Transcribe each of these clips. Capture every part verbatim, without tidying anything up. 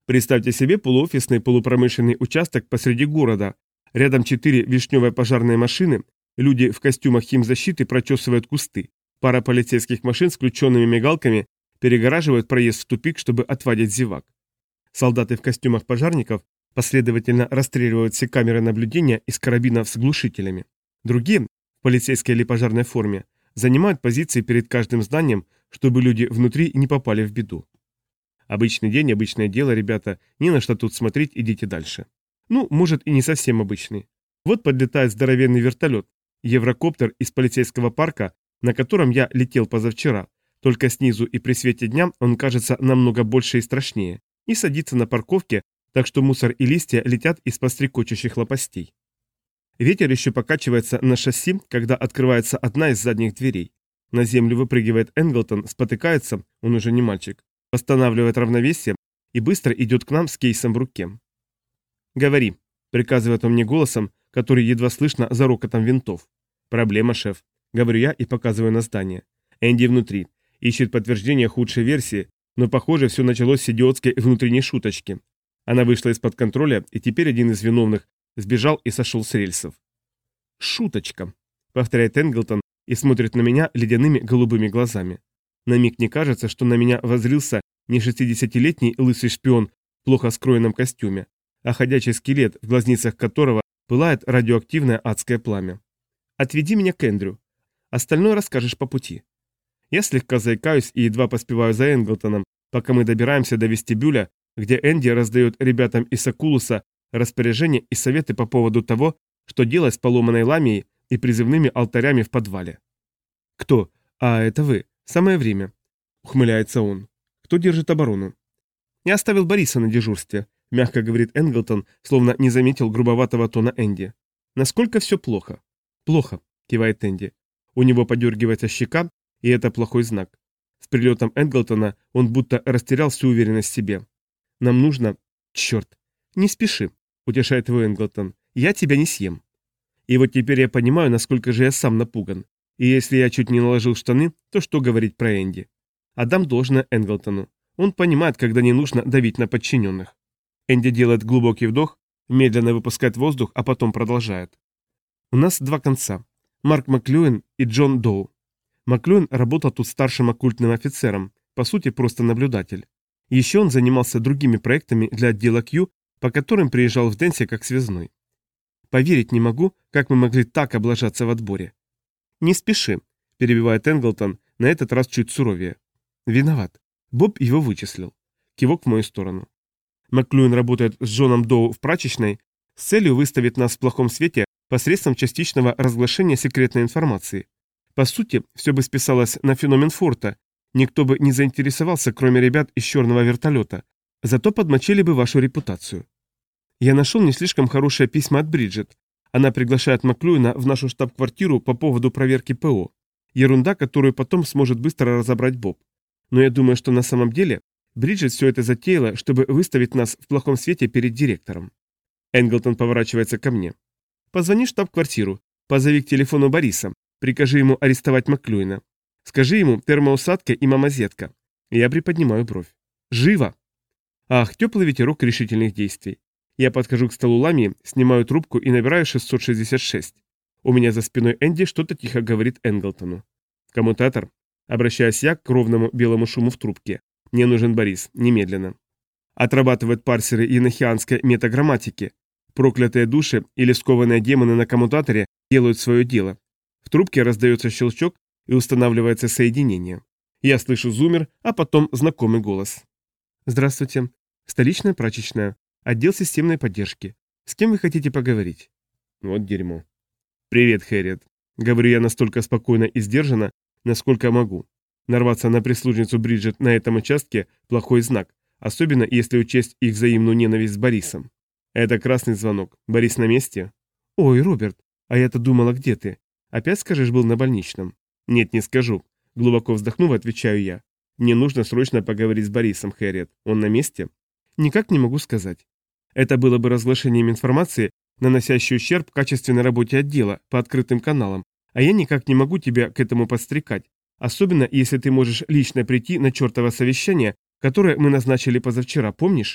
Представьте себе полуофисный полупромышленный участок посреди города. Рядом четыре вишневые пожарные машины, люди в костюмах химзащиты прочесывают кусты. Пара полицейских машин с включенными мигалками перегораживают проезд в тупик, чтобы отводить зевак. Солдаты в костюмах пожарников последовательно расстреливают все камеры наблюдения из карабинов с глушителями. Другие, в полицейской или пожарной форме, занимают позиции перед каждым зданием, чтобы люди внутри не попали в беду. Обычный день, обычное дело, ребята, не на что тут смотреть, идите дальше. Ну, может и не совсем обычный. Вот подлетает здоровенный вертолет, еврокоптер из полицейского парка, на котором я летел позавчера, только снизу и при свете дня он кажется намного больше и страшнее, и садится на парковке, так что мусор и листья летят из-под стрекочущих лопастей. Ветер еще покачивается на шасси, когда открывается одна из задних дверей. На землю выпрыгивает Энглтон, спотыкается, он уже не мальчик, восстанавливает равновесие и быстро идет к нам с кейсом в руке. «Говори», — приказывает он мне голосом, который едва слышно за рокотом винтов. «Проблема, шеф», — говорю я и показываю на здание. Энди внутри, ищет подтверждение худшей версии, но, похоже, все началось с идиотской внутренней шуточки. Она вышла из-под контроля, и теперь один из виновных сбежал и сошел с рельсов. «Шуточка», — повторяет Энглтон и смотрит на меня ледяными голубыми глазами. На миг не кажется, что на меня воззрился не шестидесятилетний лысый шпион в плохо скроенном костюме, а ходячий скелет, в глазницах которого пылает радиоактивное адское пламя. «Отведи меня к Эндрю. Остальное расскажешь по пути». Я слегка заикаюсь и едва поспеваю за Энглтоном, пока мы добираемся до вестибюля, где Энди раздает ребятам из Сокулуса распоряжения и советы по поводу того, что делать с поломанной ламией и призывными алтарями в подвале. «Кто? А, это вы. Самое время», — ухмыляется он. «Кто держит оборону?» «Я оставил Бориса на дежурстве», — мягко говорит Энглтон, словно не заметил грубоватого тона Энди. «Насколько все плохо?» «Плохо», — кивает Энди. У него подергивается щека, и это плохой знак. С прилетом Энглтона он будто растерял всю уверенность в себе. «Нам нужно...» «Черт!» «Не спеши», — утешает его Энглтон. «Я тебя не съем». И вот теперь я понимаю, насколько же я сам напуган. И если я чуть не наложил штаны, то что говорить про Энди? Отдам должное Энглтону. Он понимает, когда не нужно давить на подчиненных. Энди делает глубокий вдох, медленно выпускает воздух, а потом продолжает. У нас два конца. Марк Маклюэн и Джон Доу. Маклюэн работал тут старшим оккультным офицером, по сути просто наблюдатель. Еще он занимался другими проектами для отдела Q, по которым приезжал в Денсе как связной. Поверить не могу, как мы могли так облажаться в отборе. «Не спеши», – перебивает Энглтон, на этот раз чуть суровее. «Виноват. Боб его вычислил». Кивок в мою сторону. Маклюэн работает с Джоном Доу в прачечной с целью выставить нас в плохом свете посредством частичного разглашения секретной информации. По сути, все бы списалось на феномен форта, никто бы не заинтересовался, кроме ребят из черного вертолета, зато подмочили бы вашу репутацию. Я нашел не слишком хорошее письмо от Бриджит. Она приглашает Маклюэна в нашу штаб-квартиру по поводу проверки ПО. Ерунда, которую потом сможет быстро разобрать Боб. Но я думаю, что на самом деле Бриджит все это затеяла, чтобы выставить нас в плохом свете перед директором. Энглтон поворачивается ко мне. Позвони в штаб-квартиру, позови к телефону Бориса, прикажи ему арестовать Маклюэна. Скажи ему термоусадка и мамозетка. Я приподнимаю бровь. Живо! Ах, теплый ветерок решительных действий. Я подхожу к столу Ламии, снимаю трубку и набираю шестьсот шестьдесят шесть. У меня за спиной Энди что-то тихо говорит Энглтону. Коммутатор. Обращаюсь я к ровному белому шуму в трубке. Мне нужен Борис, немедленно. Отрабатывают парсеры енохианской метаграмматики. Проклятые души или скованные демоны на коммутаторе делают свое дело. В трубке раздается щелчок и устанавливается соединение. Я слышу зуммер, а потом знакомый голос. Здравствуйте. Столичная прачечная. Отдел системной поддержки. С кем вы хотите поговорить? Вот дерьмо. Привет, Хэрриет. Говорю я настолько спокойно и сдержанно, насколько могу. Нарваться на прислужницу Бриджит на этом участке – плохой знак, особенно если учесть их взаимную ненависть с Борисом. Это красный звонок. Борис на месте? Ой, Роберт, а я-то думала, где ты? Опять скажешь, был на больничном? Нет, не скажу. Глубоко вздохнув, отвечаю я. Мне нужно срочно поговорить с Борисом, Хэрриет. Он на месте? Никак не могу сказать. Это было бы разглашением информации, наносящей ущерб качественной работе отдела по открытым каналам, а я никак не могу тебя к этому подстрекать, особенно если ты можешь лично прийти на чертово совещание, которое мы назначили позавчера, помнишь?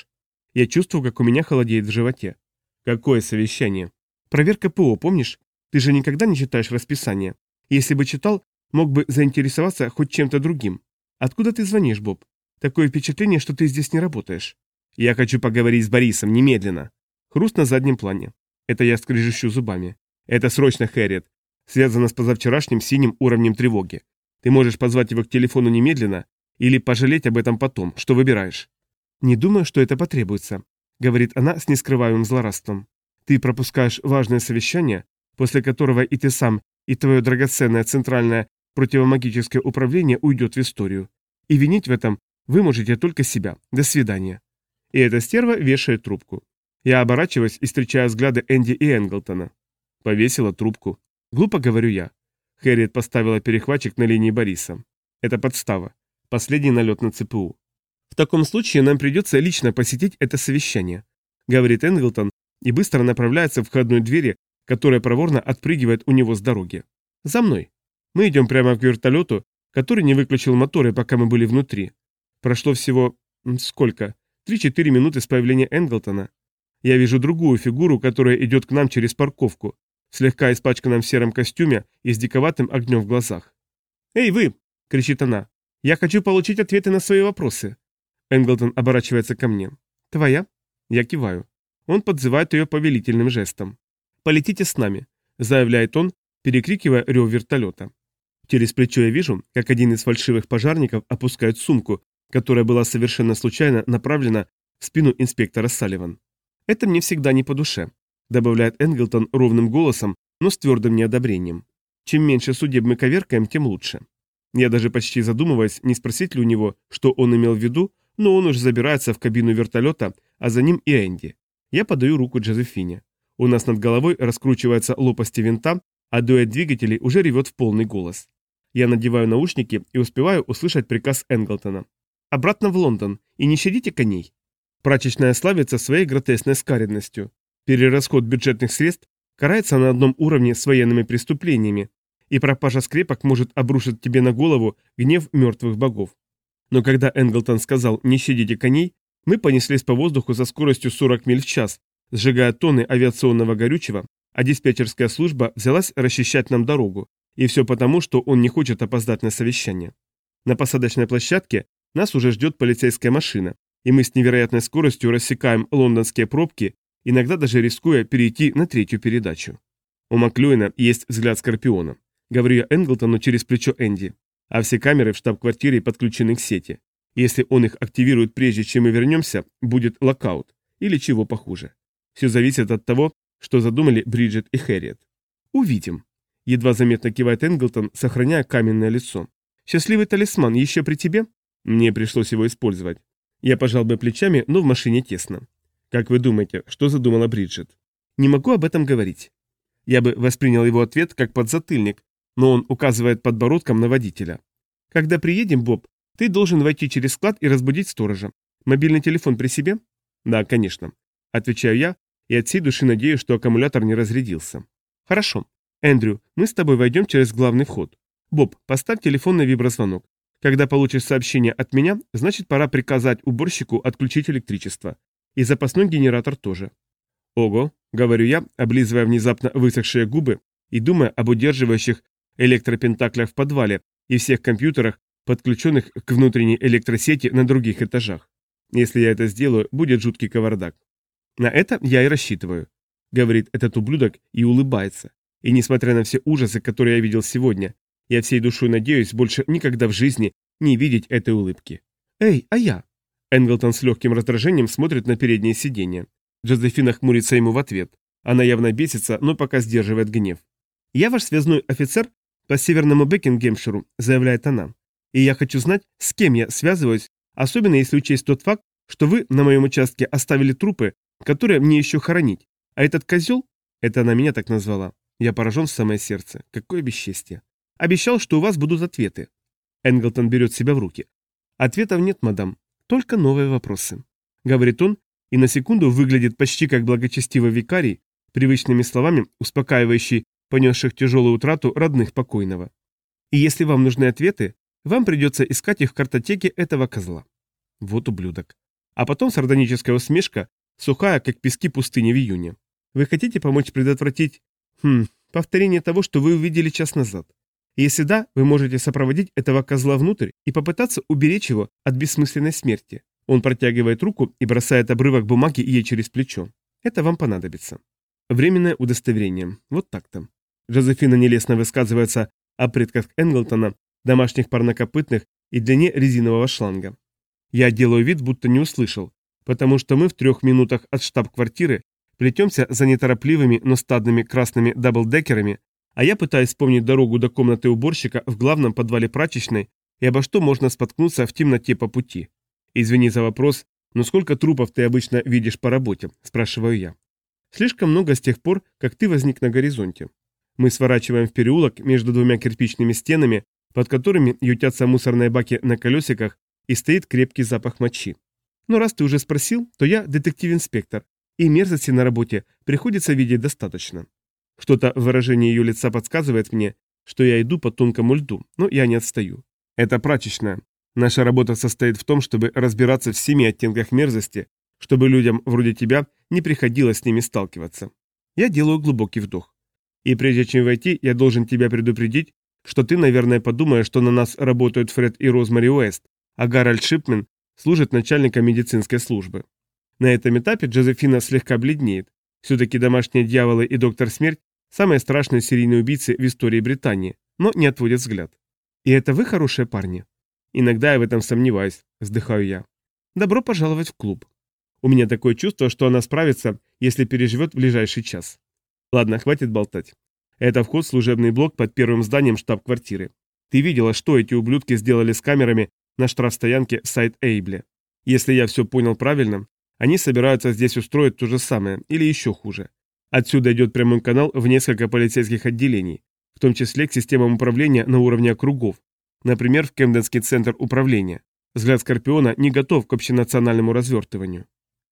Я чувствую, как у меня холодеет в животе. Какое совещание? Проверка ПО, помнишь? Ты же никогда не читаешь расписание. Если бы читал, мог бы заинтересоваться хоть чем-то другим. Откуда ты звонишь, Боб? Такое впечатление, что ты здесь не работаешь. Я хочу поговорить с Борисом немедленно. Хруст на заднем плане. Это я скрежещу зубами. Это срочно, Хэрриет. Связано с позавчерашним синим уровнем тревоги. Ты можешь позвать его к телефону немедленно или пожалеть об этом потом. Что выбираешь? Не думаю, что это потребуется, говорит она с нескрываемым злорадством. Ты пропускаешь важное совещание, после которого и ты сам, и твое драгоценное центральное противомагическое управление уйдет в историю. И винить в этом вы можете только себя. До свидания. И эта стерва вешает трубку. Я оборачиваюсь и встречаю взгляды Энди и Энглтона. Повесила трубку. Глупо говорю я. Хэрриет поставила перехватчик на линии Бориса. Это подстава. Последний налет на ЦПУ. В таком случае нам придется лично посетить это совещание, говорит Энглтон и быстро направляется к входной двери, которая проворно отпрыгивает у него с дороги. За мной. Мы идем прямо к вертолету, который не выключил моторы, пока мы были внутри. Прошло всего... сколько? Три-четыре минуты с появления Энглтона. Я вижу другую фигуру, которая идет к нам через парковку, в слегка испачканном сером костюме и с диковатым огнем в глазах. «Эй, вы!» — кричит она. «Я хочу получить ответы на свои вопросы». Энглтон оборачивается ко мне. «Твоя?» Я киваю. Он подзывает ее повелительным жестом. «Полетите с нами», — заявляет он, перекрикивая рев вертолета. Через плечо я вижу, как один из фальшивых пожарников опускает сумку, которая была совершенно случайно направлена в спину инспектора Салливан. «Это мне всегда не по душе», — добавляет Энглтон ровным голосом, но с твердым неодобрением. «Чем меньше судеб мы коверкаем, тем лучше». Я даже почти задумываюсь, не спросить ли у него, что он имел в виду, но он уж забирается в кабину вертолета, а за ним и Энди. Я подаю руку Джозефине. У нас над головой раскручиваются лопасти винта, а дуэт двигателей уже ревет в полный голос. Я надеваю наушники и успеваю услышать приказ Энглтона. «Обратно в Лондон, и не щадите коней». Прачечная славится своей гротескной скаредностью. Перерасход бюджетных средств карается на одном уровне с военными преступлениями, и пропажа скрепок может обрушить тебе на голову гнев мертвых богов. Но когда Энглтон сказал «не щадите коней», мы понеслись по воздуху со скоростью сорок миль в час, сжигая тонны авиационного горючего, а диспетчерская служба взялась расчищать нам дорогу, и все потому, что он не хочет опоздать на совещание. На посадочной площадке нас уже ждет полицейская машина, и мы с невероятной скоростью рассекаем лондонские пробки, иногда даже рискуя перейти на третью передачу. У Маклюина есть взгляд Скорпиона. Говорю я Энглтону через плечо Энди. А все камеры в штаб-квартире подключены к сети. Если он их активирует прежде, чем мы вернемся, будет локаут. Или чего похуже. Все зависит от того, что задумали Бриджит и Хэрриет. Увидим. Едва заметно кивает Энглтон, сохраняя каменное лицо. Счастливый талисман еще при тебе? Мне пришлось его использовать. Я пожал бы плечами, но в машине тесно. Как вы думаете, что задумала Бриджит? Не могу об этом говорить. Я бы воспринял его ответ как подзатыльник, но он указывает подбородком на водителя. Когда приедем, Боб, ты должен войти через склад и разбудить сторожа. Мобильный телефон при себе? Да, конечно. Отвечаю я, и от всей души надеюсь, что аккумулятор не разрядился. Хорошо. Эндрю, мы с тобой войдем через главный вход. Боб, поставь телефон на виброзвонок. Когда получишь сообщение от меня, значит пора приказать уборщику отключить электричество. И запасной генератор тоже. Ого, говорю я, облизывая внезапно высохшие губы и думая об удерживающих электропентаклях в подвале и всех компьютерах, подключенных к внутренней электросети на других этажах. Если я это сделаю, будет жуткий кавардак. На это я и рассчитываю, говорит этот ублюдок и улыбается. И несмотря на все ужасы, которые я видел сегодня, я всей душой надеюсь больше никогда в жизни не видеть этой улыбки. Эй, а я? Энглтон с легким раздражением смотрит на переднее сиденье. Джозефина хмурится ему в ответ. Она явно бесится, но пока сдерживает гнев. «Я ваш связной офицер по северному Бекингемширу», — заявляет она. «И я хочу знать, с кем я связываюсь, особенно если учесть тот факт, что вы на моем участке оставили трупы, которые мне еще хоронить. А этот козел, это она меня так назвала, я поражен в самое сердце, какое бесчестье, обещал, что у вас будут ответы». Энглтон берет себя в руки. «Ответов нет, мадам, только новые вопросы», — говорит он, и на секунду выглядит почти как благочестивый викарий, привычными словами успокаивающий понесших тяжелую утрату родных покойного. «И если вам нужны ответы, вам придется искать их в картотеке этого козла». Вот ублюдок. А потом сардоническая усмешка, сухая, как пески пустыни в июне. Вы хотите помочь предотвратить... Хм, повторение того, что вы увидели час назад? Если да, вы можете сопроводить этого козла внутрь и попытаться уберечь его от бессмысленной смерти. Он протягивает руку и бросает обрывок бумаги ей через плечо. Это вам понадобится. Временное удостоверение. Вот так-то. Джозефина нелестно высказывается о предках Энглтона, домашних парнокопытных и длине резинового шланга. Я делаю вид, будто не услышал, потому что мы в трех минутах от штаб-квартиры плетемся за неторопливыми, но стадными красными даблдекерами, а я пытаюсь вспомнить дорогу до комнаты уборщика в главном подвале прачечной и обо что можно споткнуться в темноте по пути. Извини за вопрос, но сколько трупов ты обычно видишь по работе, спрашиваю я. Слишком много с тех пор, как ты возник на горизонте. Мы сворачиваем в переулок между двумя кирпичными стенами, под которыми ютятся мусорные баки на колесиках и стоит крепкий запах мочи. Но раз ты уже спросил, то я детектив-инспектор, и мерзости на работе приходится видеть достаточно. Что-то в выражении ее лица подсказывает мне, что я иду по тонкому льду, но я не отстаю. Это прачечная. Наша работа состоит в том, чтобы разбираться в семи оттенках мерзости, чтобы людям вроде тебя не приходилось с ними сталкиваться. Я делаю глубокий вдох. И прежде чем войти, я должен тебя предупредить, что ты, наверное, подумаешь, что на нас работают Фред и Розмари Уэст, а Гарольд Шипмен служит начальником медицинской службы. На этом этапе Джозефина слегка бледнеет. Все-таки домашние дьяволы и доктор Смерть – самые страшные серийные убийцы в истории Британии, но не отводят взгляд. И это вы хорошие парни? Иногда я в этом сомневаюсь, вздыхаю я. Добро пожаловать в клуб. У меня такое чувство, что она справится, если переживет в ближайший час. Ладно, хватит болтать. Это вход в служебный блок под первым зданием штаб-квартиры. Ты видела, что эти ублюдки сделали с камерами на штрафстоянке Сайд-Эйбле. Если я все понял правильно, они собираются здесь устроить то же самое, или еще хуже. Отсюда идет прямой канал в несколько полицейских отделений, в том числе к системам управления на уровне округов, например, в Кемденский центр управления. Взгляд Скорпиона не готов к общенациональному развертыванию.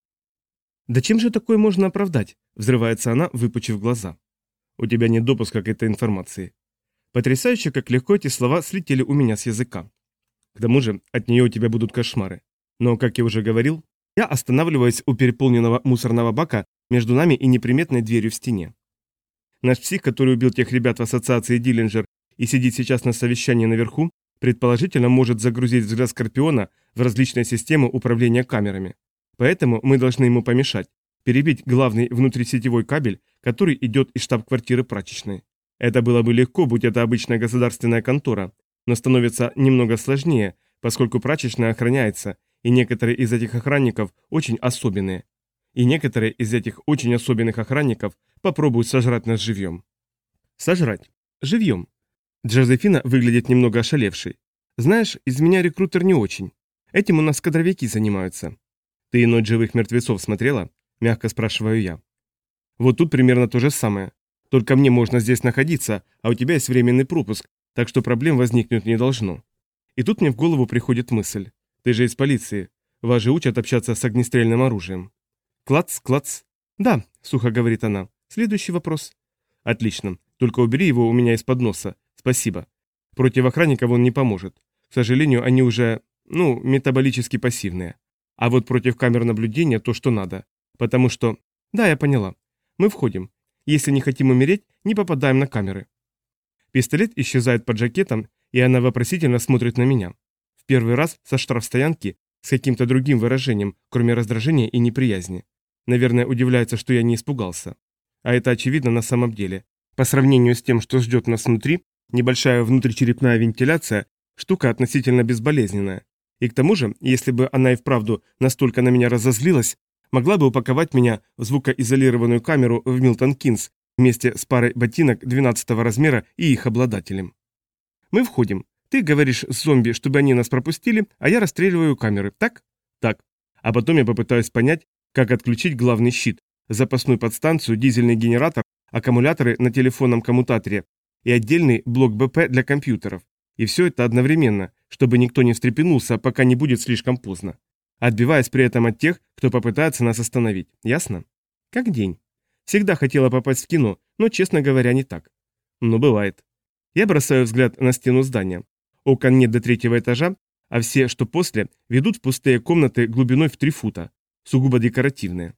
«Да чем же такое можно оправдать?» – взрывается она, выпучив глаза. «У тебя нет допуска к этой информации». Потрясающе, как легко эти слова слетели у меня с языка. К тому же от нее у тебя будут кошмары. Но, как я уже говорил, я останавливаюсь у переполненного мусорного бака между нами и неприметной дверью в стене. Наш псих, который убил тех ребят в ассоциации Диллинджер и сидит сейчас на совещании наверху, предположительно может загрузить взгляд Скорпиона в различные системы управления камерами. Поэтому мы должны ему помешать, перебить главный внутрисетевой кабель, который идет из штаб-квартиры прачечной. Это было бы легко, будь это обычная государственная контора, но становится немного сложнее, поскольку прачечная охраняется, и некоторые из этих охранников очень особенные. И некоторые из этих очень особенных охранников попробуют сожрать нас живьем. Сожрать. Живьем. Джозефина выглядит немного ошалевшей. Знаешь, из меня рекрутер не очень. Этим у нас кадровики занимаются. Ты «Ночь живых мертвецов» смотрела? Мягко спрашиваю я. Вот тут примерно то же самое. Только мне можно здесь находиться, а у тебя есть временный пропуск, так что проблем возникнуть не должно. И тут мне в голову приходит мысль. Ты же из полиции. Вас же учат общаться с огнестрельным оружием. Клац, клац. Да, сухо говорит она. Следующий вопрос. Отлично. Только убери его у меня из-под носа. Спасибо. Против охранников он не поможет. К сожалению, они уже, ну, метаболически пассивные. А вот против камер наблюдения то, что надо. Потому что... Да, я поняла. Мы входим. Если не хотим умереть, не попадаем на камеры. Пистолет исчезает под жакетом, и она вопросительно смотрит на меня. В первый раз со штрафстоянки с каким-то другим выражением, кроме раздражения и неприязни. Наверное, удивляется, что я не испугался. А это очевидно на самом деле. По сравнению с тем, что ждет нас внутри, небольшая внутричерепная вентиляция – штука относительно безболезненная. И к тому же, если бы она и вправду настолько на меня разозлилась, могла бы упаковать меня в звукоизолированную камеру в Милтон Кинс вместе с парой ботинок двенадцатого размера и их обладателем. Мы входим. Ты говоришь зомби, чтобы они нас пропустили, а я расстреливаю камеры, так? Так. А потом я попытаюсь понять, как отключить главный щит, запасную подстанцию, дизельный генератор, аккумуляторы на телефонном коммутаторе и отдельный блок бэ пэ для компьютеров. И все это одновременно, чтобы никто не встрепенулся, пока не будет слишком поздно. Отбиваясь при этом от тех, кто попытается нас остановить. Ясно? Как день. Всегда хотела попасть в кино, но, честно говоря, не так. Но бывает. Я бросаю взгляд на стену здания. Окон нет до третьего этажа, а все, что после, ведут в пустые комнаты глубиной в три фута, сугубо декоративные.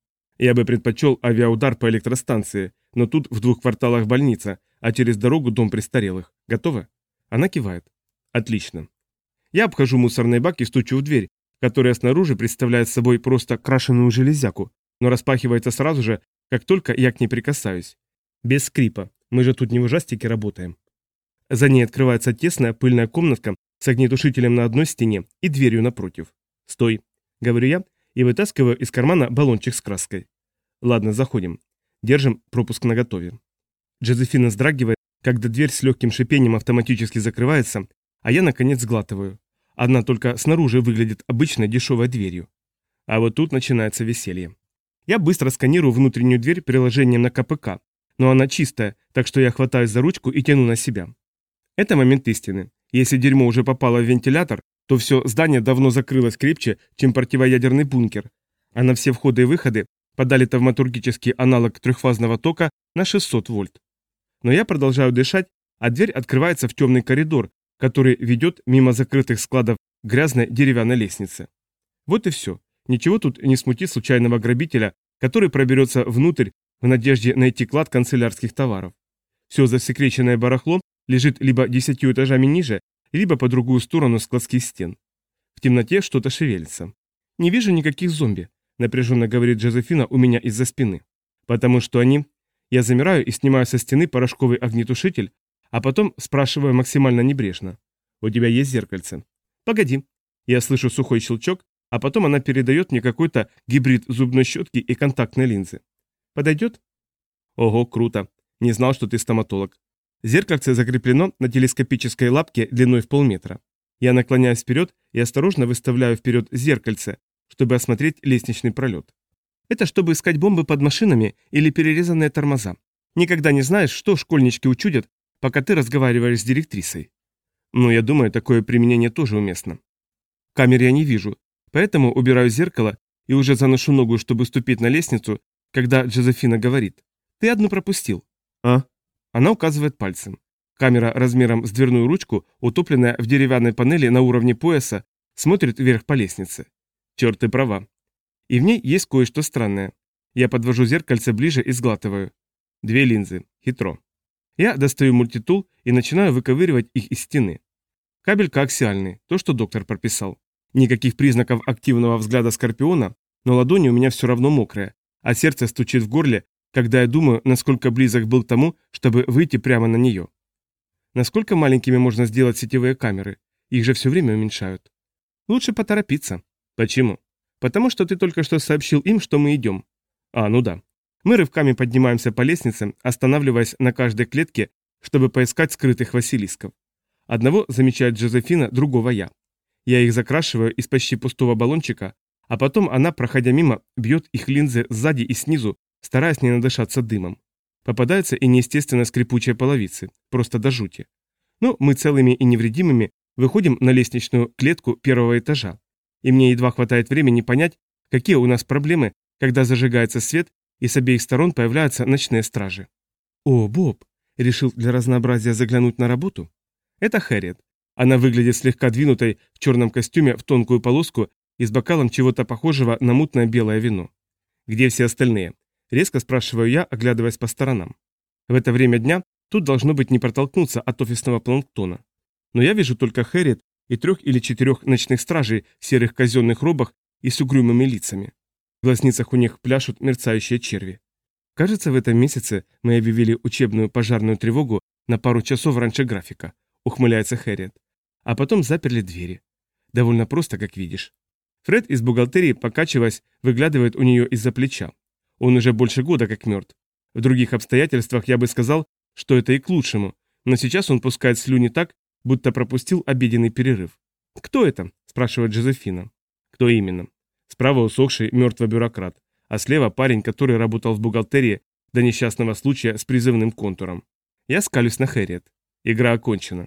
Я бы предпочел авиаудар по электростанции, но тут в двух кварталах больница, а через дорогу дом престарелых. Готовы? Она кивает. Отлично. Я обхожу мусорный бак и стучу в дверь, которая снаружи представляет собой просто крашеную железяку, но распахивается сразу же, как только я к ней прикасаюсь. Без скрипа. Мы же тут не в ужастике работаем. За ней открывается тесная пыльная комнатка с огнетушителем на одной стене и дверью напротив. «Стой», — говорю я, и вытаскиваю из кармана баллончик с краской. Ладно, заходим. Держим пропуск наготове. Джозефина вздрагивает, когда дверь с легким шипением автоматически закрывается, а я, наконец, сглатываю. Одна только снаружи выглядит обычной дешевой дверью. А вот тут начинается веселье. Я быстро сканирую внутреннюю дверь приложением на ка пэ ка, но она чистая, так что я хватаюсь за ручку и тяну на себя. Это момент истины. Если дерьмо уже попало в вентилятор, то все здание давно закрылось крепче, чем противоядерный бункер, а на все входы и выходы подали тавматургический аналог трехфазного тока на шестьсот вольт. Но я продолжаю дышать, а дверь открывается в темный коридор, который ведет мимо закрытых складов грязной деревянной лестницы. Вот и все. Ничего тут не смутит случайного грабителя, который проберется внутрь в надежде найти клад канцелярских товаров. Все засекреченное барахло лежит либо десятью этажами ниже, либо по другую сторону складских стен. В темноте что-то шевелится. «Не вижу никаких зомби», — напряженно говорит Джозефина у меня из-за спины. «Потому что они...» Я замираю и снимаю со стены порошковый огнетушитель, а потом спрашиваю максимально небрежно. «У тебя есть зеркальце?» «Погоди». Я слышу сухой щелчок, а потом она передает мне какой-то гибрид зубной щетки и контактной линзы. «Подойдет?» «Ого, круто. Не знал, что ты стоматолог». Зеркальце закреплено на телескопической лапке длиной в полметра. Я наклоняюсь вперед и осторожно выставляю вперед зеркальце, чтобы осмотреть лестничный пролет. Это чтобы искать бомбы под машинами или перерезанные тормоза. Никогда не знаешь, что школьнички учудят, пока ты разговариваешь с директрисой. Но я думаю, такое применение тоже уместно. Камер я не вижу, поэтому убираю зеркало и уже заношу ногу, чтобы ступить на лестницу, когда Джозефина говорит: «Ты одну пропустил». «А?» Она указывает пальцем. Камера размером с дверную ручку, утопленная в деревянной панели на уровне пояса, смотрит вверх по лестнице. Черт, ты права. И в ней есть кое-что странное. Я подвожу зеркальце ближе и сглатываю. Две линзы. Хитро. Я достаю мультитул и начинаю выковыривать их из стены. Кабель коаксиальный, то, что доктор прописал. Никаких признаков активного взгляда скорпиона, но ладони у меня все равно мокрые, а сердце стучит в горле, когда я думаю, насколько близок был к тому, чтобы выйти прямо на нее. Насколько маленькими можно сделать сетевые камеры? Их же все время уменьшают. Лучше поторопиться. Почему? Потому что ты только что сообщил им, что мы идем. А, ну да. Мы рывками поднимаемся по лестнице, останавливаясь на каждой клетке, чтобы поискать скрытых василисков. Одного замечает Джозефина, другого я. Я их закрашиваю из почти пустого баллончика, а потом она, проходя мимо, бьет их линзы сзади и снизу, стараясь не надышаться дымом. Попадаются и неестественно скрипучие половицы, просто до жути. Но мы целыми и невредимыми выходим на лестничную клетку первого этажа. И мне едва хватает времени понять, какие у нас проблемы, когда зажигается свет и с обеих сторон появляются ночные стражи. «О, Боб, решил для разнообразия заглянуть на работу?» Это Хэрриет. Она выглядит слегка двинутой в черном костюме в тонкую полоску и с бокалом чего-то похожего на мутное белое вино. «Где все остальные?» — резко спрашиваю я, оглядываясь по сторонам. В это время дня тут должно быть не протолкнуться от офисного планктона. Но я вижу только Хэрриет и трех или четырех ночных стражей в серых казенных робах и с угрюмыми лицами. В глазницах у них пляшут мерцающие черви. Кажется, в этом месяце мы объявили учебную пожарную тревогу на пару часов раньше графика, ухмыляется Хэрриет. А потом заперли двери. Довольно просто, как видишь. Фред из бухгалтерии, покачиваясь, выглядывает у нее из-за плеча. Он уже больше года как мертв. В других обстоятельствах я бы сказал, что это и к лучшему, но сейчас он пускает слюни так, будто пропустил обеденный перерыв. «Кто это?» – спрашивает Джозефина. «Кто именно?» Справа усохший мертвый бюрократ, а слева парень, который работал в бухгалтерии до несчастного случая с призывным контуром. Я скалюсь на Хэрриет. Игра окончена.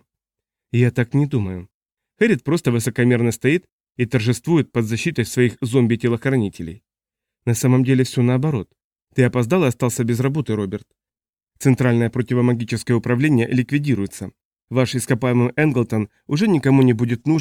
Я так не думаю. Хэрриет просто высокомерно стоит и торжествует под защитой своих зомби-телохранителей. На самом деле все наоборот. Ты опоздал и остался без работы, Роберт. Центральное противомагическое управление ликвидируется. Ваш ископаемый Энглтон уже никому не будет нужен,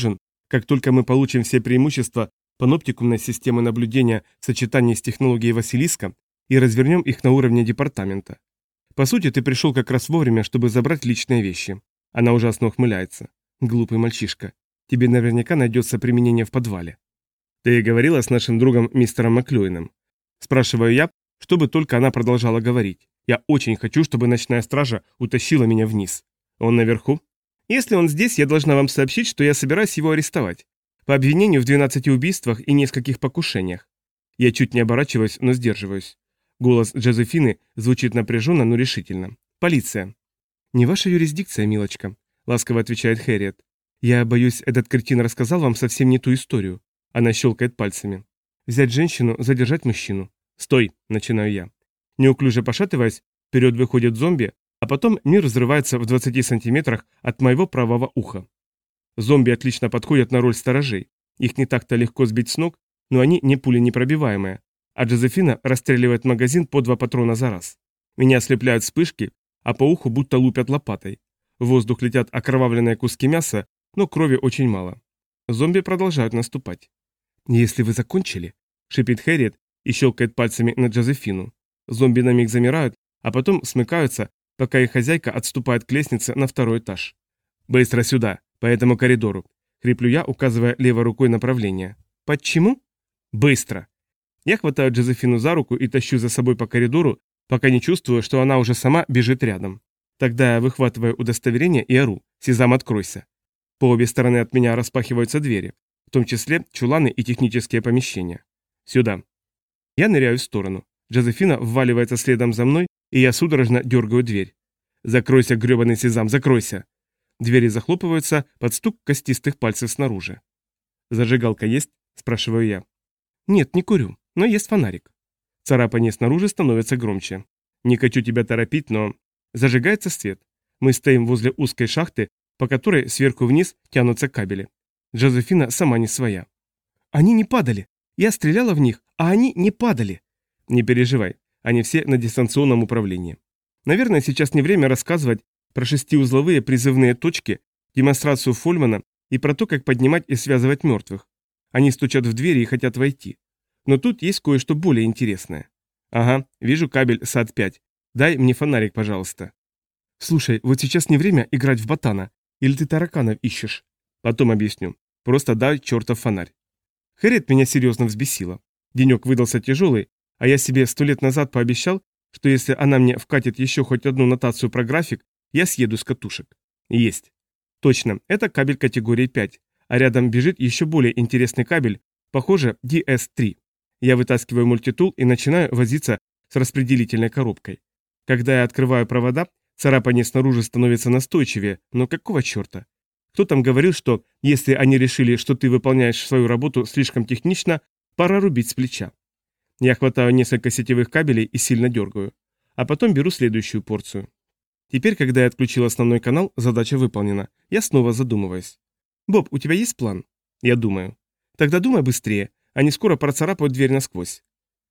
Как только мы получим все преимущества паноптикумной системы наблюдения в сочетании с технологией Василиска и развернем их на уровне департамента. По сути, ты пришел как раз вовремя, чтобы забрать личные вещи. Она ужасно ухмыляется. Глупый мальчишка. Тебе наверняка найдется применение в подвале. Ты говорила с нашим другом мистером Маклюином? Спрашиваю я, чтобы только она продолжала говорить. Я очень хочу, чтобы ночная стража утащила меня вниз. Он наверху? Если он здесь, я должна вам сообщить, что я собираюсь его арестовать. По обвинению в двенадцати убийствах и нескольких покушениях. Я чуть не оборачиваюсь, но сдерживаюсь. Голос Джозефины звучит напряженно, но решительно. Полиция. Не ваша юрисдикция, милочка, ласково отвечает Хэрриет. Я боюсь, этот кретин рассказал вам совсем не ту историю. Она щелкает пальцами. Взять женщину, задержать мужчину. Стой, начинаю я. Неуклюже пошатываясь, вперед выходит зомби, а потом мир взрывается в двадцати сантиметрах от моего правого уха. Зомби отлично подходят на роль сторожей. Их не так-то легко сбить с ног, но они не пуленепробиваемые. А Джозефина расстреливает магазин по два патрона за раз. Меня ослепляют вспышки, а по уху будто лупят лопатой. В воздух летят окровавленные куски мяса, но крови очень мало. Зомби продолжают наступать. «Если вы закончили», — шипит Хэрриет и щелкает пальцами на Джозефину. Зомби на миг замирают, а потом смыкаются, пока их хозяйка отступает к лестнице на второй этаж. «Быстро сюда, по этому коридору», — хриплю я, указывая левой рукой направление. «Почему?» «Быстро!» Я хватаю Джозефину за руку и тащу за собой по коридору, пока не чувствую, что она уже сама бежит рядом. Тогда я выхватываю удостоверение и ору: «Сезам, откройся!» По обе стороны от меня распахиваются двери, в том числе чуланы и технические помещения. «Сюда!» Я ныряю в сторону. Джозефина вваливается следом за мной, и я судорожно дергаю дверь. «Закройся, гребаный Сезам, закройся!» Двери захлопываются под стук костистых пальцев снаружи. «Зажигалка есть?» – спрашиваю я. «Нет, не курю, но есть фонарик». Царапание снаружи становится громче. «Не хочу тебя торопить, но...» Зажигается свет. Мы стоим возле узкой шахты, по которой сверху вниз тянутся кабели. Джозефина сама не своя. «Они не падали! Я стреляла в них, а они не падали!» «Не переживай, они все на дистанционном управлении. Наверное, сейчас не время рассказывать про шестиузловые призывные точки, демонстрацию Фольмана и про то, как поднимать и связывать мертвых. Они стучат в двери и хотят войти. Но тут есть кое-что более интересное. Ага, вижу кабель сад пять. Дай мне фонарик, пожалуйста». «Слушай, вот сейчас не время играть в ботана. Или ты тараканов ищешь?» «Потом объясню. Просто дай чертов фонарь». Хэрриет меня серьезно взбесила. Денек выдался тяжелый, а я себе сто лет назад пообещал, что если она мне вкатит еще хоть одну нотацию про график, я съеду с катушек. Есть. Точно, это кабель категории пять, а рядом бежит еще более интересный кабель, похоже, ди эс три. Я вытаскиваю мультитул и начинаю возиться с распределительной коробкой. Когда я открываю провода, царапание снаружи становится настойчивее, но какого черта? Кто там говорил, что если они решили, что ты выполняешь свою работу слишком технично, пора рубить с плеча? Я хватаю несколько сетевых кабелей и сильно дергаю. А потом беру следующую порцию. Теперь, когда я отключил основной канал, задача выполнена. Я снова задумываюсь. «Боб, у тебя есть план?» Я думаю. «Тогда думай быстрее, они скоро процарапают дверь насквозь».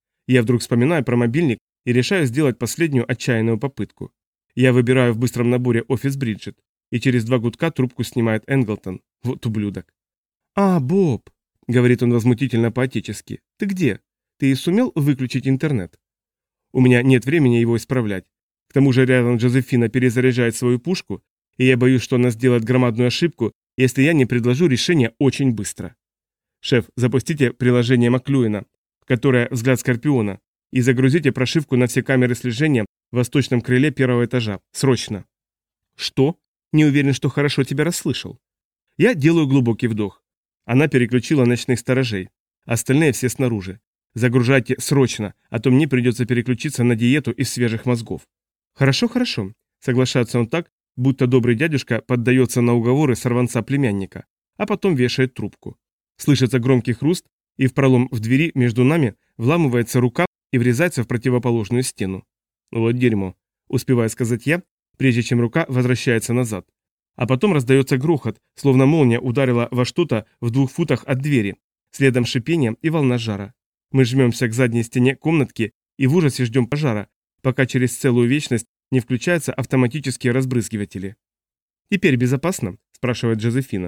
Я вдруг вспоминаю про мобильник и решаю сделать последнюю отчаянную попытку. Я выбираю в быстром наборе офис Бриджит, и через два гудка трубку снимает Энглтон. Вот ублюдок. «А, Боб», — говорит он возмутительно по-отечески, — «ты где? Ты сумел выключить интернет?» У меня нет времени его исправлять. К тому же рядом Джозефина перезаряжает свою пушку, и я боюсь, что она сделает громадную ошибку, если я не предложу решение очень быстро. «Шеф, запустите приложение Маклюина, которое «Взгляд Скорпиона», и загрузите прошивку на все камеры слежения в восточном крыле первого этажа. Срочно». «Что?» Не уверен, что хорошо тебя расслышал. Я делаю глубокий вдох. Она переключила ночных сторожей. Остальные все снаружи. Загружайте срочно, а то мне придется переключиться на диету из свежих мозгов. Хорошо, хорошо. Соглашается он так, будто добрый дядюшка поддается на уговоры сорванца-племянника, а потом вешает трубку. Слышится громкий хруст, и в пролом в двери между нами вламывается рука и врезается в противоположную стену. Вот дерьмо, успеваю сказать я, прежде чем рука возвращается назад. А потом раздается грохот, словно молния ударила во что-то в двух футах от двери, следом шипение и волна жара. Мы жмемся к задней стене комнатки и в ужасе ждем пожара, пока через целую вечность не включаются автоматические разбрызгиватели. «Теперь безопасно?» – спрашивает Джозефина.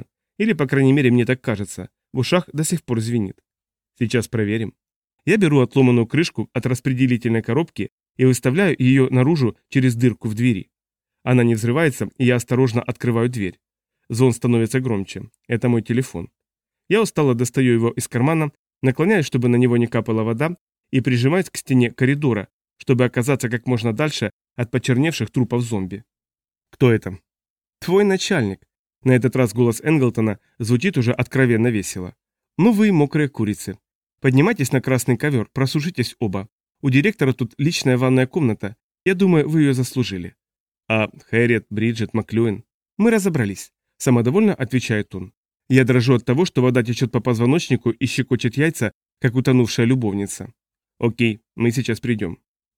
Или, по крайней мере, мне так кажется. В ушах до сих пор звенит. Сейчас проверим. Я беру отломанную крышку от распределительной коробки и выставляю ее наружу через дырку в двери. Она не взрывается, и я осторожно открываю дверь. Звон становится громче. Это мой телефон. Я устало достаю его из кармана, наклоняюсь, чтобы на него не капала вода, и прижимаюсь к стене коридора, чтобы оказаться как можно дальше от почерневших трупов зомби. Кто это? Твой начальник. На этот раз голос Энглтона звучит уже откровенно весело. Ну вы, мокрые курицы. Поднимайтесь на красный ковер, просушитесь оба. У директора тут личная ванная комната. Я думаю, вы ее заслужили. А Хэрриет, Бриджит, Маклюин? Мы разобрались. Самодовольно отвечает он. Я дрожу от того, что вода течет по позвоночнику и щекочет яйца, как утонувшая любовница. Окей, мы сейчас придем.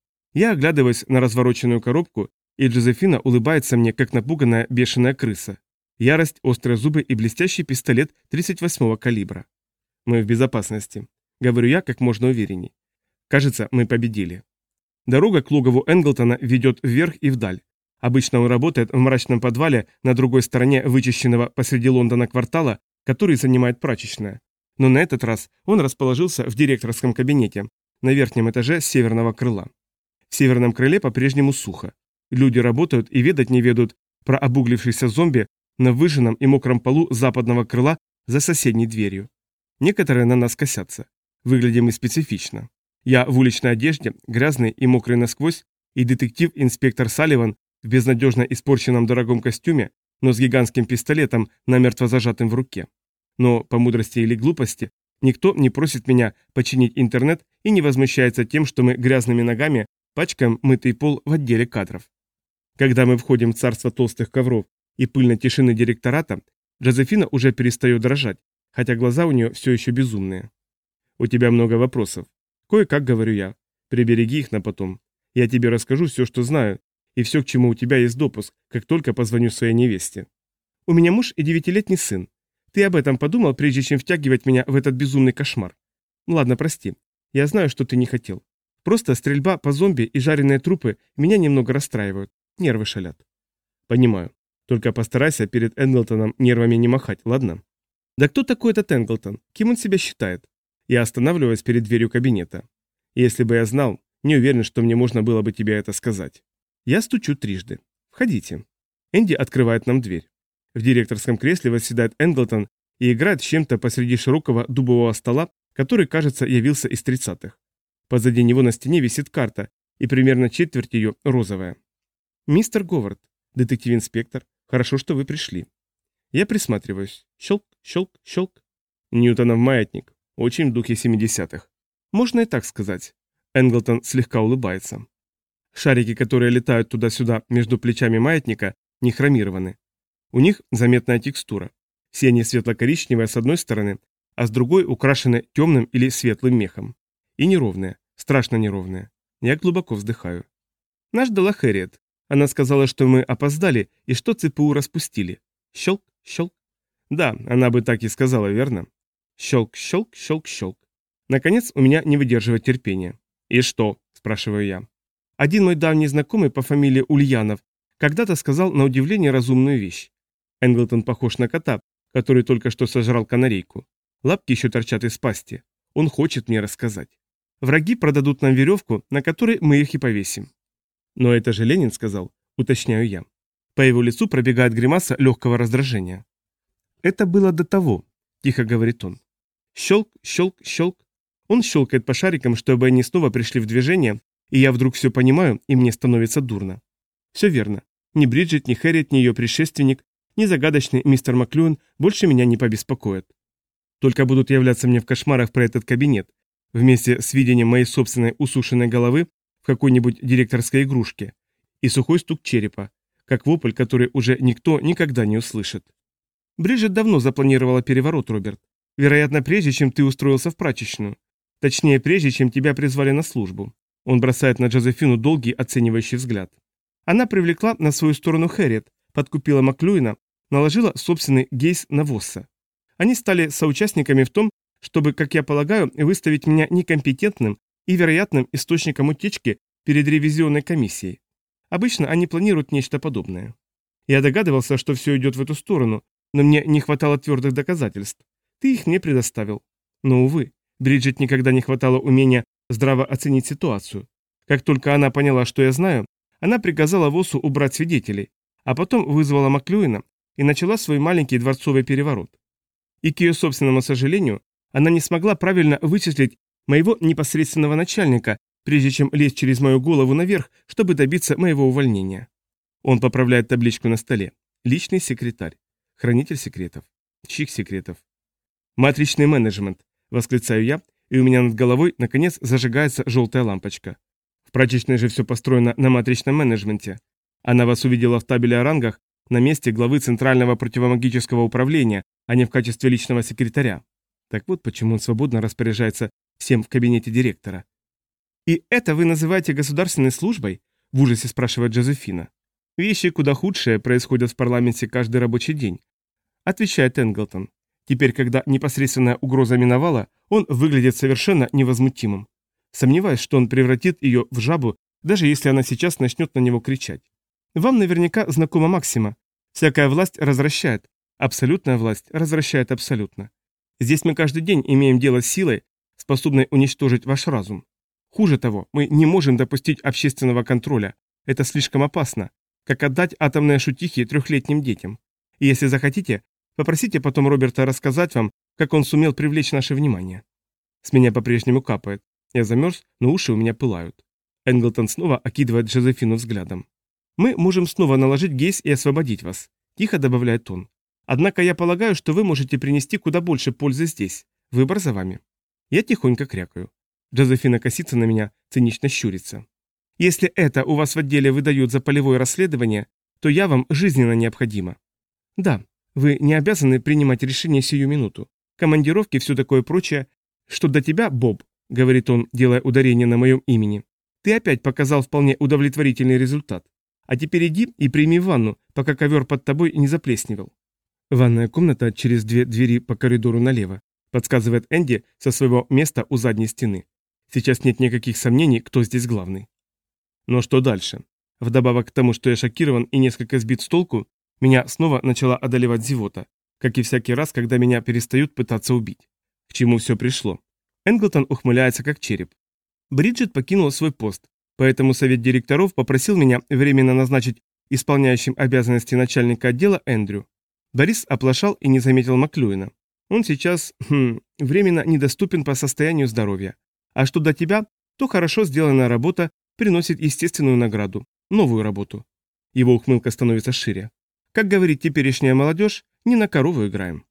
Я оглядываюсь на развороченную коробку, и Джозефина улыбается мне, как напуганная бешеная крыса. Ярость, острые зубы и блестящий пистолет тридцать восьмого калибра. Мы в безопасности. Говорю я как можно уверенней. Кажется, мы победили. Дорога к логову Энглтона ведет вверх и вдаль. Обычно он работает в мрачном подвале на другой стороне вычищенного посреди Лондона квартала, который занимает прачечная. Но на этот раз он расположился в директорском кабинете, на верхнем этаже северного крыла. В северном крыле по-прежнему сухо. Люди работают и ведать не ведут про обуглившихся зомби на выжженном и мокром полу западного крыла за соседней дверью. Некоторые на нас косятся. Выглядим и специфично. Я в уличной одежде, грязный и мокрый насквозь, и детектив-инспектор Салливан в безнадежно испорченном дорогом костюме, но с гигантским пистолетом, намертво зажатым в руке. Но, по мудрости или глупости, никто не просит меня починить интернет и не возмущается тем, что мы грязными ногами пачкаем мытый пол в отделе кадров. Когда мы входим в царство толстых ковров и пыльной тишины директората, Джозефина уже перестает дрожать, хотя глаза у нее все еще безумные. «У тебя много вопросов. Кое-как, говорю я. Прибереги их на потом. Я тебе расскажу все, что знаю, и все, к чему у тебя есть допуск, как только позвоню своей невесте. У меня муж и девятилетний сын. Ты об этом подумал, прежде чем втягивать меня в этот безумный кошмар? Ладно, прости. Я знаю, что ты не хотел. Просто стрельба по зомби и жареные трупы меня немного расстраивают. Нервы шалят». «Понимаю. Только постарайся перед Энглтоном нервами не махать, ладно?» «Да кто такой этот Энглтон? Кем он себя считает?» Я останавливаюсь перед дверью кабинета. «Если бы я знал, не уверен, что мне можно было бы тебе это сказать». Я стучу трижды. «Входите». Энди открывает нам дверь. В директорском кресле восседает Энглтон и играет с чем-то посреди широкого дубового стола, который, кажется, явился из тридцатых. Позади него на стене висит карта, и примерно четверть ее розовая. «Мистер Говард, детектив-инспектор, хорошо, что вы пришли». Я присматриваюсь. Щелк, щелк, щелк. Ньютонов маятник. Очень в духе семидесятых. Можно и так сказать. Энглтон слегка улыбается. Шарики, которые летают туда-сюда между плечами маятника, не хромированы. У них заметная текстура. Все они светло-коричневые с одной стороны, а с другой украшены темным или светлым мехом. И неровные, страшно неровные. Я глубоко вздыхаю. Наш дала Хэрриет. Она сказала, что мы опоздали и что ЦПУ распустили. Щелк, щелк. Да, она бы так и сказала, верно? Щелк, щелк, щелк, щелк. Наконец, у меня не выдерживает терпения. «И что?» – спрашиваю я. Один мой давний знакомый по фамилии Ульянов когда-то сказал на удивление разумную вещь. Энглтон похож на кота, который только что сожрал канарейку. Лапки еще торчат из пасти. Он хочет мне рассказать. Враги продадут нам веревку, на которой мы их и повесим. Но это же Ленин сказал, уточняю я. По его лицу пробегает гримаса легкого раздражения. Это было до того, тихо говорит он. Щелк, щелк, щелк. Он щелкает по шарикам, чтобы они снова пришли в движение, и я вдруг все понимаю, и мне становится дурно. Все верно. Ни Бриджит, ни Хэрриет, ни ее предшественник, ни загадочный мистер Маклюин больше меня не побеспокоят. Только будут являться мне в кошмарах про этот кабинет, вместе с видением моей собственной усушенной головы в какой-нибудь директорской игрушке и сухой стук черепа, как вопль, который уже никто никогда не услышит. Бриджит давно запланировала переворот, Роберт. Вероятно, прежде, чем ты устроился в прачечную. Точнее, прежде, чем тебя призвали на службу. Он бросает на Джозефину долгий оценивающий взгляд. Она привлекла на свою сторону Хэрриет, подкупила Маклюина, наложила собственный гейс на Восса. Они стали соучастниками в том, чтобы, как я полагаю, выставить меня некомпетентным и вероятным источником утечки перед ревизионной комиссией. Обычно они планируют нечто подобное. Я догадывался, что все идет в эту сторону, но мне не хватало твердых доказательств. Ты их мне предоставил. Но, увы, Бриджит никогда не хватало умения здраво оценить ситуацию. Как только она поняла, что я знаю, она приказала Восу убрать свидетелей, а потом вызвала Маклюина и начала свой маленький дворцовый переворот. И к ее собственному сожалению, она не смогла правильно вычислить моего непосредственного начальника, прежде чем лезть через мою голову наверх, чтобы добиться моего увольнения. Он поправляет табличку на столе. Личный секретарь. Хранитель секретов. Чьих секретов? Матричный менеджмент, восклицаю я, и у меня над головой, наконец, зажигается желтая лампочка. В прачечной же все построено на матричном менеджменте. Она вас увидела в табеле о рангах на месте главы Центрального противомагического управления, а не в качестве личного секретаря. Так вот почему он свободно распоряжается всем в кабинете директора. «И это вы называете государственной службой?» – в ужасе спрашивает Джозефина. «Вещи куда худшие происходят в парламенте каждый рабочий день», – отвечает Энглтон. Теперь, когда непосредственная угроза миновала, он выглядит совершенно невозмутимым. Сомневаюсь, что он превратит ее в жабу, даже если она сейчас начнет на него кричать. Вам наверняка знакома максима. Всякая власть развращает. Абсолютная власть развращает абсолютно. Здесь мы каждый день имеем дело с силой, способной уничтожить ваш разум. Хуже того, мы не можем допустить общественного контроля. Это слишком опасно, как отдать атомные шутихи трехлетним детям. И если захотите, попросите потом Роберта рассказать вам, как он сумел привлечь наше внимание. С меня по-прежнему капает. Я замерз, но уши у меня пылают. Энглтон снова окидывает Джозефину взглядом. «Мы можем снова наложить гейс и освободить вас», – тихо добавляет он. «Однако я полагаю, что вы можете принести куда больше пользы здесь. Выбор за вами». Я тихонько крякаю. Джозефина косится на меня, цинично щурится. «Если это у вас в отделе выдают за полевое расследование, то я вам жизненно необходима». «Да, вы не обязаны принимать решение сию минуту. Командировки, все такое прочее. Что до тебя, Боб», — говорит он, делая ударение на моем имени, — «ты опять показал вполне удовлетворительный результат. А теперь иди и прими ванну, пока ковер под тобой не заплесневел». «Ванная комната через две двери по коридору налево», — подсказывает Энди со своего места у задней стены. Сейчас нет никаких сомнений, кто здесь главный. Но что дальше? Вдобавок к тому, что я шокирован и несколько сбит с толку, меня снова начала одолевать зевота, как и всякий раз, когда меня перестают пытаться убить. К чему все пришло? Энглтон ухмыляется как череп. Бриджит покинула свой пост, поэтому совет директоров попросил меня временно назначить исполняющим обязанности начальника отдела Эндрю. Борис оплошал и не заметил Маклюина. Он сейчас, хм, временно недоступен по состоянию здоровья. А что до тебя, то хорошо сделанная работа приносит естественную награду, новую работу. Его ухмылка становится шире. Как говорит теперешняя молодежь, не на корову играем.